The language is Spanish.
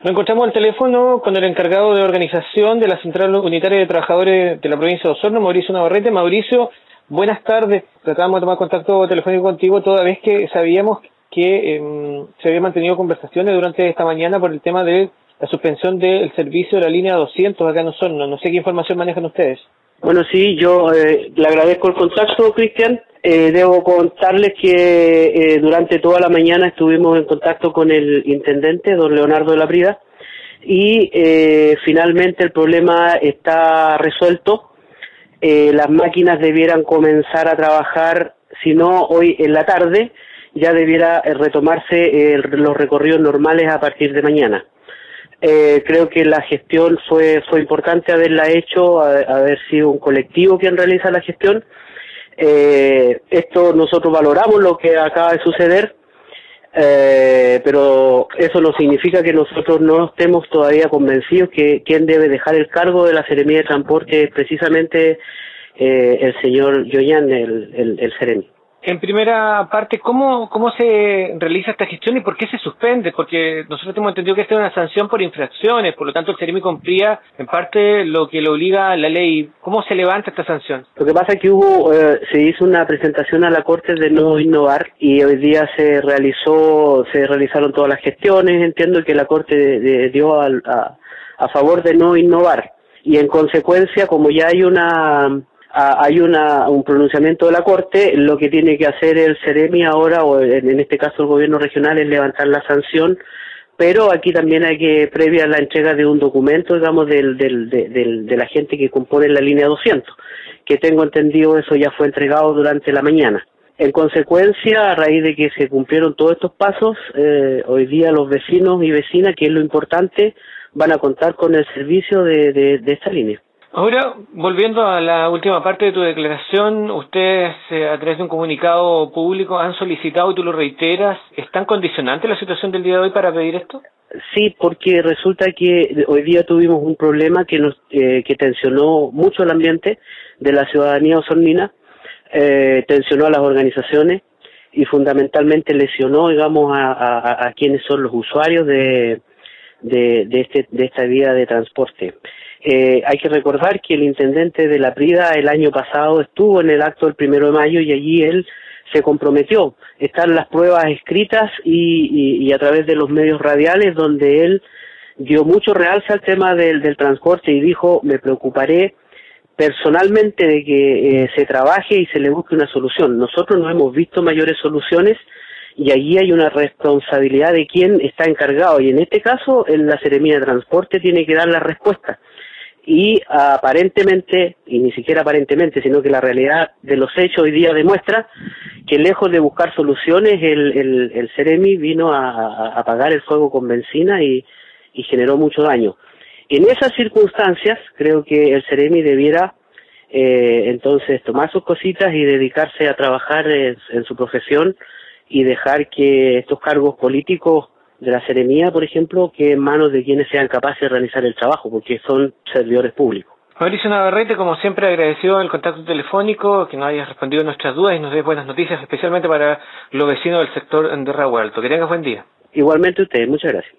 Nos encontramos al teléfono con el encargado de organización de la Central Unitaria de Trabajadores de la provincia de Osorno, Mauricio Navarrete. Mauricio, buenas tardes. Tratamos de tomar contacto telefónico contigo toda vez que sabíamos que se habían mantenido conversaciones durante esta mañana por el tema de la suspensión del servicio de la línea 200 acá en Osorno. No sé qué información manejan ustedes. Bueno, sí, yo le agradezco el contacto, Cristian. Debo contarles que durante toda la mañana estuvimos en contacto con el intendente, don Leonardo de la Prida, y finalmente el problema está resuelto. Las máquinas debieran comenzar a trabajar, si no hoy en la tarde, ya debiera retomarse los recorridos normales a partir de mañana. Creo que la gestión fue importante haberla hecho, haber sido un colectivo quien realiza la gestión. Esto nosotros valoramos lo que acaba de suceder, pero eso no significa que nosotros no estemos todavía convencidos que quien debe dejar el cargo de la Seremía de Transporte es precisamente el señor Yoyan, el Seremi. En primera parte, ¿cómo se realiza esta gestión y por qué se suspende? Porque nosotros hemos entendido que esta es una sanción por infracciones, por lo tanto el Seremi cumplía en parte lo que le obliga a la ley. ¿Cómo se levanta esta sanción? Lo que pasa es que se hizo una presentación a la Corte de no innovar y hoy día se realizaron todas las gestiones. Entiendo que la Corte dio a favor de no innovar y en consecuencia, como ya hay un pronunciamiento de la Corte, lo que tiene que hacer el Seremi ahora, o en este caso el gobierno regional, es levantar la sanción, pero aquí también hay que, previa la entrega de un documento, digamos, de la gente que compone la línea 200, que tengo entendido eso ya fue entregado durante la mañana. En consecuencia, a raíz de que se cumplieron todos estos pasos, hoy día los vecinos y vecinas, que es lo importante, van a contar con el servicio de esta línea. Ahora, volviendo a la última parte de tu declaración, ustedes a través de un comunicado público han solicitado, y tú lo reiteras, ¿es tan condicionante la situación del día de hoy para pedir esto? Sí, porque resulta que hoy día tuvimos un problema que tensionó mucho el ambiente de la ciudadanía osornina, tensionó a las organizaciones y fundamentalmente lesionó, digamos, a quienes son los usuarios de esta vía de transporte. Hay que recordar que el intendente de la Prida el año pasado estuvo en el acto del 1 de mayo y allí él se comprometió. Están las pruebas escritas y a través de los medios radiales donde él dio mucho realce al tema del transporte y dijo: me preocuparé personalmente de que se trabaje y se le busque una solución. Nosotros no hemos visto mayores soluciones y allí hay una responsabilidad de quien está encargado y en este caso la Seremía de Transporte tiene que dar la respuesta. Y aparentemente, y ni siquiera aparentemente, sino que la realidad de los hechos hoy día demuestra que lejos de buscar soluciones, el Seremi vino a apagar el fuego con benzina y generó mucho daño. En esas circunstancias, creo que el Seremi debiera entonces tomar sus cositas y dedicarse a trabajar en su profesión y dejar que estos cargos políticos de la Seremía, por ejemplo, que en manos de quienes sean capaces de realizar el trabajo, porque son servidores públicos. Mauricio Navarrete, como siempre, agradecido el contacto telefónico, que nos hayas respondido a nuestras dudas y nos des buenas noticias, especialmente para los vecinos del sector de Rahualto. Que tengas buen día. Igualmente usted, muchas gracias.